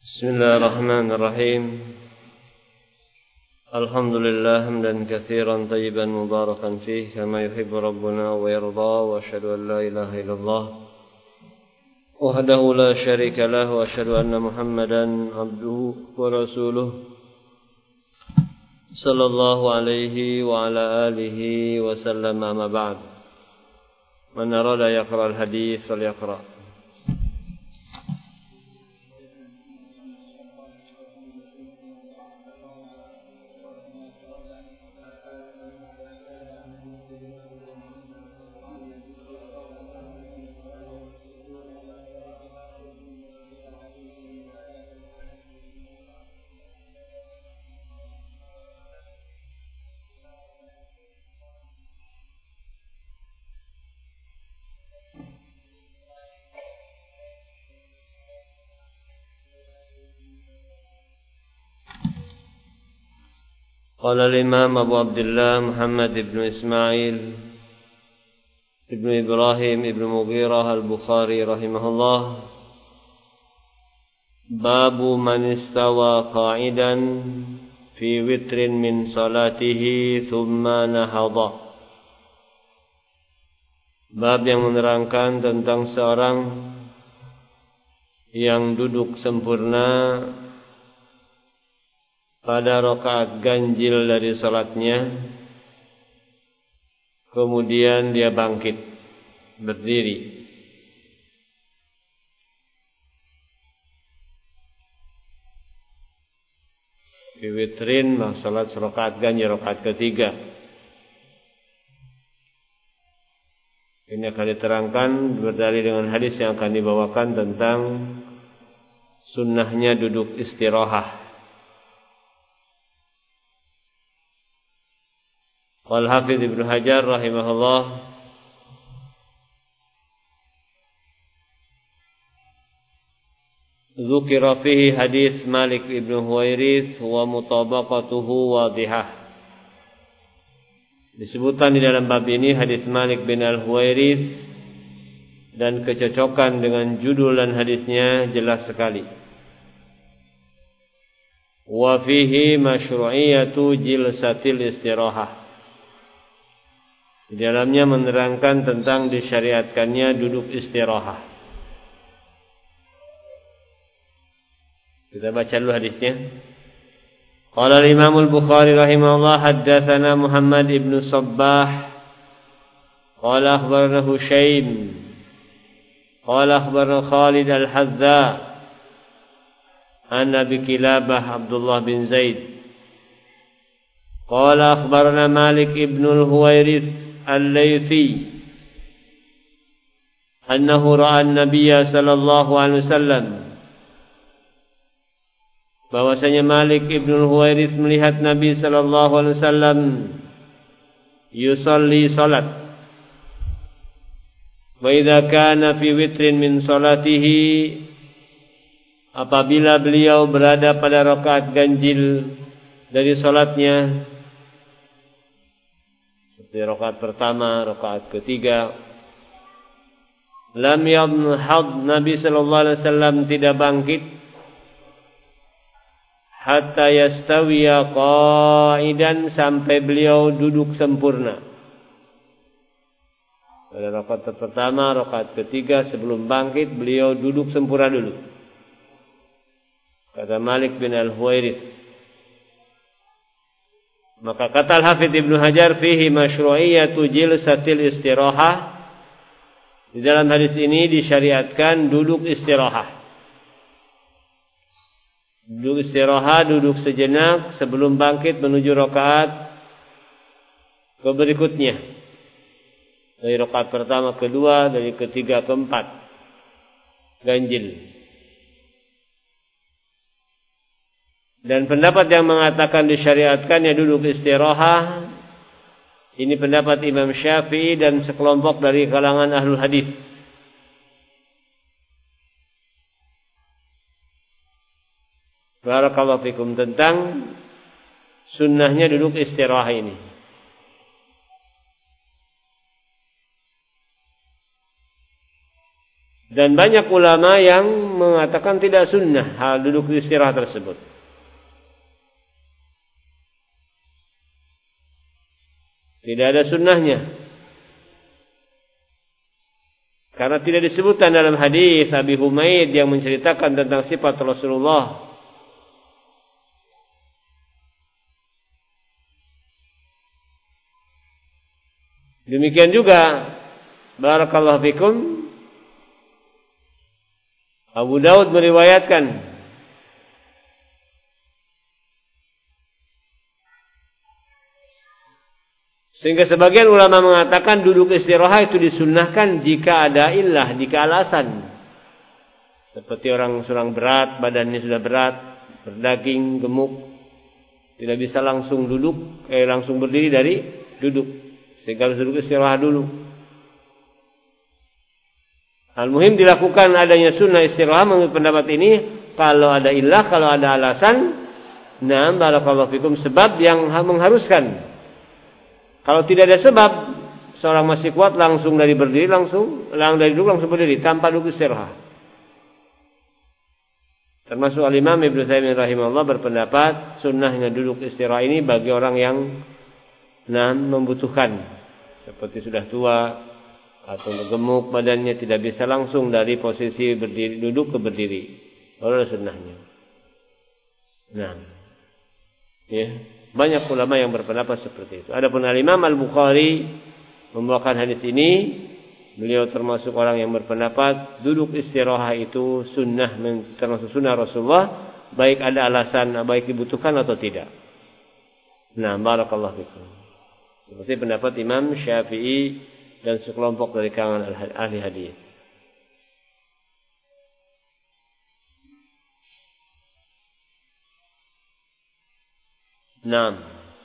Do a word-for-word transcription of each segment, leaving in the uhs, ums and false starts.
Bismillahirrahmanirrahim. Alhamdulillah hamdan katsiran tayyiban mubarakan fihi kama yuhibbu rabbuna wa yarda, wa asyhadu an la ilaha illallah wahdahu la syarika lah, wa asyhadu anna Muhammadan abduhu wa rasuluh sallallahu alaihi wa ala alihi wa sallam. Amma ba'd. Man arada yaqra al-hadits falyaqra. قال الإمام أبو عبد الله محمد بن إسماعيل بن إبراهيم بن مغيرة البخاري رحمه الله: باب من استوى قاعدا في وتر من صلاته ثم نهض. Bab yang menerangkan tentang seorang yang duduk sempurna pada rakaat ganjil dari salatnya, kemudian dia bangkit berdiri. Fi witrin, salat rakaat ganjil, rakaat ketiga. Ini akan diterangkan berdalil dengan hadis yang akan dibawakan tentang sunnahnya duduk istirahah. Al-Hafidz Ibnu Hajar rahimahullah dzukira fihi hadis Malik ibn Huwairits wa mutabaqatuhu wadihah. Disebutkan di dalam bab ini hadis Malik bin Al-Huwairits dan kecocokan dengan judul dan hadisnya jelas sekali. Wa fihi masyru'iyatu jilsatil istirahah. Di dalamnya menerangkan tentang disyariatkannya duduk istirahat. Kita baca dulu hadisnya. Qala al-Imam al-Bukhari rahimahullah, haddatsana Muhammad ibn Sabbah qala akhbarana Hushaym qala akhbarana Khalid al-Hazza an Abi Kilabah Abdullah bin Zaid qala akhbarana Malik ibn al-Huwairits al-Laythi annahu ra'a an-nabiy sallallahu alaihi wasallam, bahwasanya Malik ibn al-Huwairits melihat Nabi sallallahu alaihi wasallam yusalli salat, wa idza kana fi witrin min salatihi, apabila beliau berada pada rakaat ganjil dari salatnya, di rakaat pertama, rakaat ketiga, lam yanhad, Nabi sallallahu alaihi wasallam tidak bangkit hatta yastawiya qa'idan, sampai beliau duduk sempurna. Pada rakaat pertama, rakaat ketiga, sebelum bangkit beliau duduk sempurna dulu. Kata Malik bin Al-Huwairits. Maka kata Al-Hafidz Ibnu Hajar, fihi masyru'iyatu jilsatil istirahah. Di dalam hadis ini disyariatkan duduk istirahat. Duduk istirahat, duduk sejenak sebelum bangkit menuju rakaat ke berikutnya. Dari rakaat pertama, kedua, dari ketiga, keempat. Ganjil. Dan pendapat yang mengatakan disyariatkannya duduk istirahat, ini pendapat Imam Syafi'i dan sekelompok dari kalangan ahlul hadis. Barakallahu fikum, tentang sunnahnya duduk istirahat ini. Dan banyak ulama yang mengatakan tidak sunnah hal duduk istirahat tersebut. Tidak ada sunnahnya. Karena tidak disebutkan dalam hadis Abi Humaid yang menceritakan tentang sifat Rasulullah. Demikian juga barakallahu fikum Abu Daud meriwayatkan sehingga sebagian ulama mengatakan duduk istirahat itu disunnahkan jika ada illah, jika alasan. Seperti orang sedang berat, badannya sudah berat, berdaging, gemuk, tidak bisa langsung duduk, eh langsung berdiri dari duduk. Sehingga harus duduk istirahat dulu. Al-muhim dilakukan adanya sunnah istirahat menurut pendapat ini kalau ada illah, kalau ada alasan. Nah, barakallahu fikum sebab yang mengharuskan. Kalau tidak ada sebab, seorang masih kuat langsung dari berdiri langsung, langsung dari duduk langsung berdiri tanpa duduk istirahat. Termasuk Al-Imam Ibnu Taimiyah rahimahullah berpendapat sunnahnya duduk istirahat ini bagi orang yang nah, membutuhkan, seperti sudah tua atau gemuk badannya tidak bisa langsung dari posisi berdiri duduk ke berdiri. Baru sunnahnya. Nah, ya. Banyak ulama yang berpendapat seperti itu. Adapun Al-Imam Al-Bukhari membawakan hadis ini, beliau termasuk orang yang berpendapat duduk istirahat itu sunnah, termasuk sunnah Rasulullah, baik ada alasan, baik dibutuhkan atau tidak. Nah, barakallahu fikum. Seperti pendapat Imam Syafi'i dan sekelompok dari kalangan ahli hadis. Nah,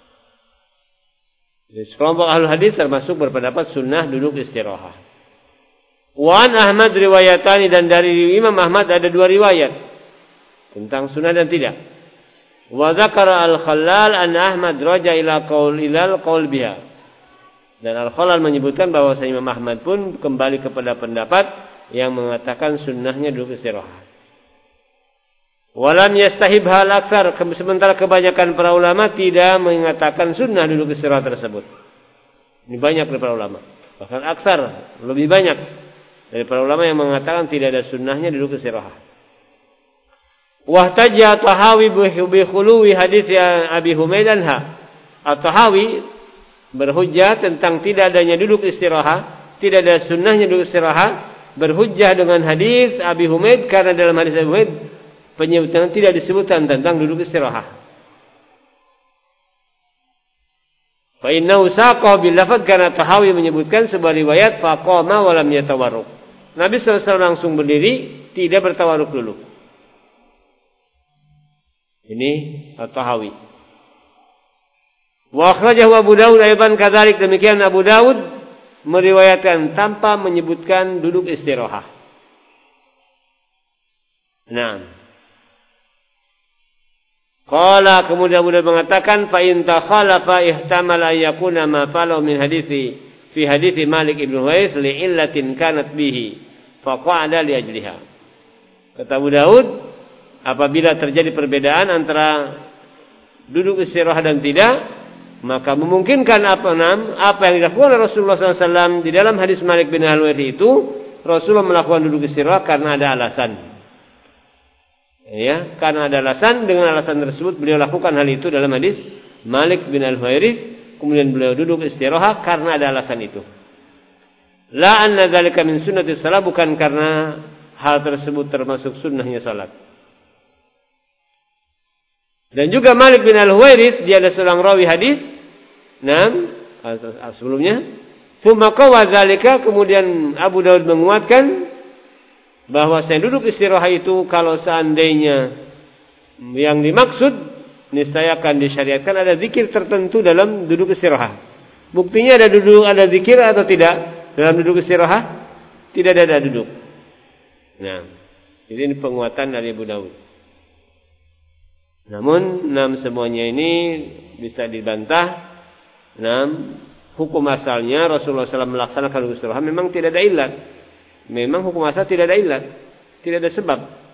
jadi sekelompok ahli hadis termasuk berpendapat sunnah duduk istirahat. Wan Ahmad riwayatani, dan dari Imam Ahmad ada dua riwayat tentang sunnah dan tidak. Wa dzakara al-Khallal an Ahmad raja ila qaul ilal qaul biha. Dan Al-Khallal menyebutkan bahwa Imam Ahmad pun kembali kepada pendapat yang mengatakan sunnahnya duduk istirahat. Walam yastahibha al-aktsar, sementara kebanyakan para ulama tidak mengatakan sunnah duduk istirahat tersebut. Ini banyak dari para ulama. Bahkan aksar, lebih banyak dari para ulama yang mengatakan tidak ada sunnahnya duduk istirahat. Wahtajja Tahawi bi khuluwi hadis Abi Humaid anha. At-Tahawi berhujjah tentang tidak adanya duduk istirahat, tidak ada sunnahnya duduk istirahat, berhujjah dengan hadis Abi Humaid karena dalam hadis Abi Humaid penyebutan tidak disebutkan tentang duduk istirahat. Fa innahu saqa bil lafaz, karena Tahawi menyebutkan sebuah riwayat faqama wa lam yatawarruk. Nabi sallallahu alaihi wasallam langsung berdiri, tidak bertawarruk dulu. Ini Tahawi. Wa akhrajahu Abu Daud aidan kadzalik, demikian Abu Daud meriwayatkan tanpa menyebutkan duduk istirahat. Nah, qala, kemudian Abu Daud mengatakan fa in takhalafa ihtamala yakuna ma falau min hadithi fi hadithi Malik ibn Huwais li illatin kanat bihi fa qa'ada li ajliha. Kata Abu Daud, apabila terjadi perbedaan antara duduk istirahat dan tidak, maka memungkinkan apa nam apa yang dilakukan oleh Rasulullah sallallahu alaihi wasallam di dalam hadis Malik bin Al-Huwairi itu, Rasulullah melakukan duduk istirahat karena ada alasan. Ya, karena ada alasan, dengan alasan tersebut beliau lakukan hal itu dalam hadis Malik bin Al-Huwairi, kemudian beliau duduk istirahat karena ada alasan itu. La anna dzalika min sunnati shalah, bukan karena hal tersebut termasuk sunnahnya salat. Dan juga Malik bin Al-Huwairi dia adalah seorang rawi hadis. Nah, sebelumnya, tsumma qawa dzalika, kemudian Abu Daud menguatkan bahwa saya duduk istirahat itu kalau seandainya yang dimaksud niscaya akan disyariatkan ada zikir tertentu dalam duduk istirahat. Buktinya ada duduk, ada zikir atau tidak dalam duduk istirahat? Tidak ada, ada duduk. Nah, ini penguatan dari Abu Daud. Namun, enam semuanya ini bisa dibantah. Enam hukum asalnya Rasulullah sallallahu alaihi wasallam melaksanakan duduk istirahat memang tidak ada ilat. Memang hukum asal tidak ada ilat, tidak ada sebab.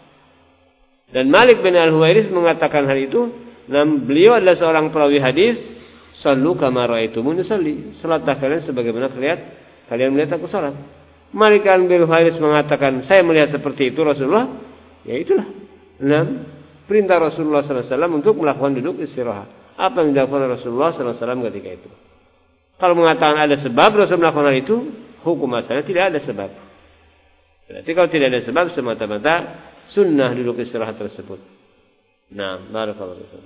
Dan Malik bin Al-Huwairis mengatakan hal itu. Nam beliau adalah seorang perawi hadis. Sallu kama ra'aitumuni usalli. Salatlah kalian sebagaimana kalian kalian melihat aku salat. Malik bin Al-Huwairis mengatakan, saya melihat seperti itu Rasulullah. Ya itulah. Nam perintah Rasulullah sallallahu alaihi wasallam untuk melakukan duduk istirahat. Apa yang dilakukan Rasulullah sallallahu alaihi wasallam ketika itu? Kalau mengatakan ada sebab Rasul melakukan hal itu, hukum asalnya tidak ada sebab. Berarti kalau tidak ada sebab, semata-mata sunnah duduk istirahat tersebut. Nah, barakallahu fikum.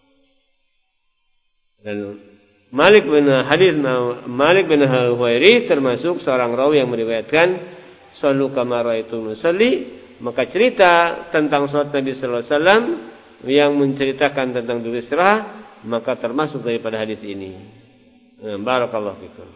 Dan Malik bin hadis Malik bin Huwairi termasuk seorang rawi yang meriwayatkan sallu kama ra'aitum nusalli, maka cerita tentang salat Nabi sallallahu alaihi wasallam yang menceritakan tentang duduk istirahat maka termasuk daripada hadis ini. Nah, barakallahu fikum.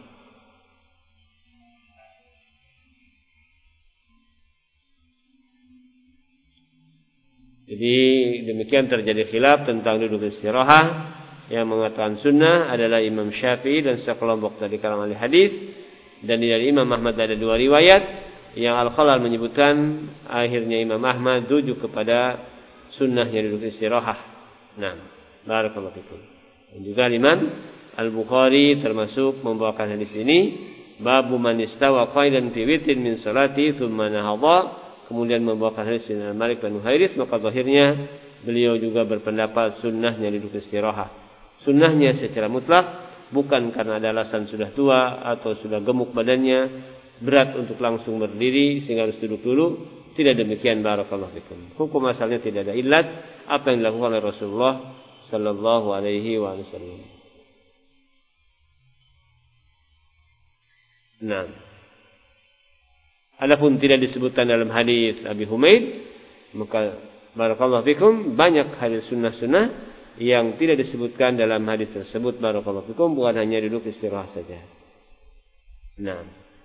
Jadi demikian terjadi khilaf tentang duduk istirahat. Yang mengatakan sunnah adalah Imam Syafi'i dan sekelompok dari kalangan ahli hadis, dan dari Imam Ahmad ada dua riwayat yang Al-Khalal menyebutkan akhirnya Imam Ahmad rujuk kepada sunnahnya duduk istirahat. Nah, barakallahu fikum. Dan juga Imam Al-Bukhari termasuk membawakan hadis ini, babu man istawa qaidan fi witrin min salati thumma nahadha, kemudian membawakan hadis dari Malik bin Huwairis, maka zahirnya beliau juga berpendapat sunnahnya duduk istirahat. Sunnahnya secara mutlak, bukan karena ada alasan sudah tua atau sudah gemuk badannya, berat untuk langsung berdiri sehingga harus duduk dulu. Tidak demikian, barakallahu fikum. Hukum asalnya tidak ada illat apa yang dilakukan oleh Rasulullah sallallahu alaihi wasallam. Nah, adapun tidak disebutkan dalam hadis Abi Humaid, maka barakallahu fikum banyak hadis sunnah-sunnah yang tidak disebutkan dalam hadis tersebut, barakallahu fikum, bukan hanya duduk istirahat saja. Nah,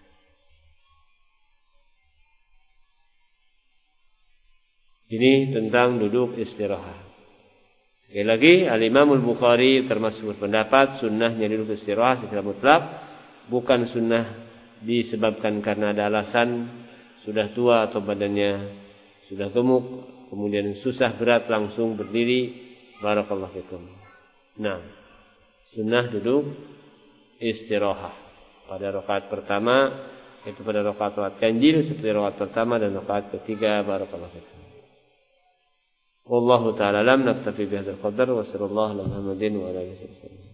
ini tentang duduk istirahat. Sekali lagi, Al-Imam Al-Bukhari termasuk berpendapat sunnahnya duduk istirahat secara mutlak, bukan sunnah disebabkan karena ada alasan sudah tua atau badannya sudah gemuk, kemudian susah berat langsung berdiri. Barakallahu fikum. Nah, sunnah duduk istirahat pada rakaat pertama, itu pada rakaat ganjil seperti rakaat pertama dan rakaat ketiga. Barakallahu fikum. Wallahu ta'ala alam, naktafi bihadzal qadar wa sallallahu ala Muhammadin wa alihi wasallam.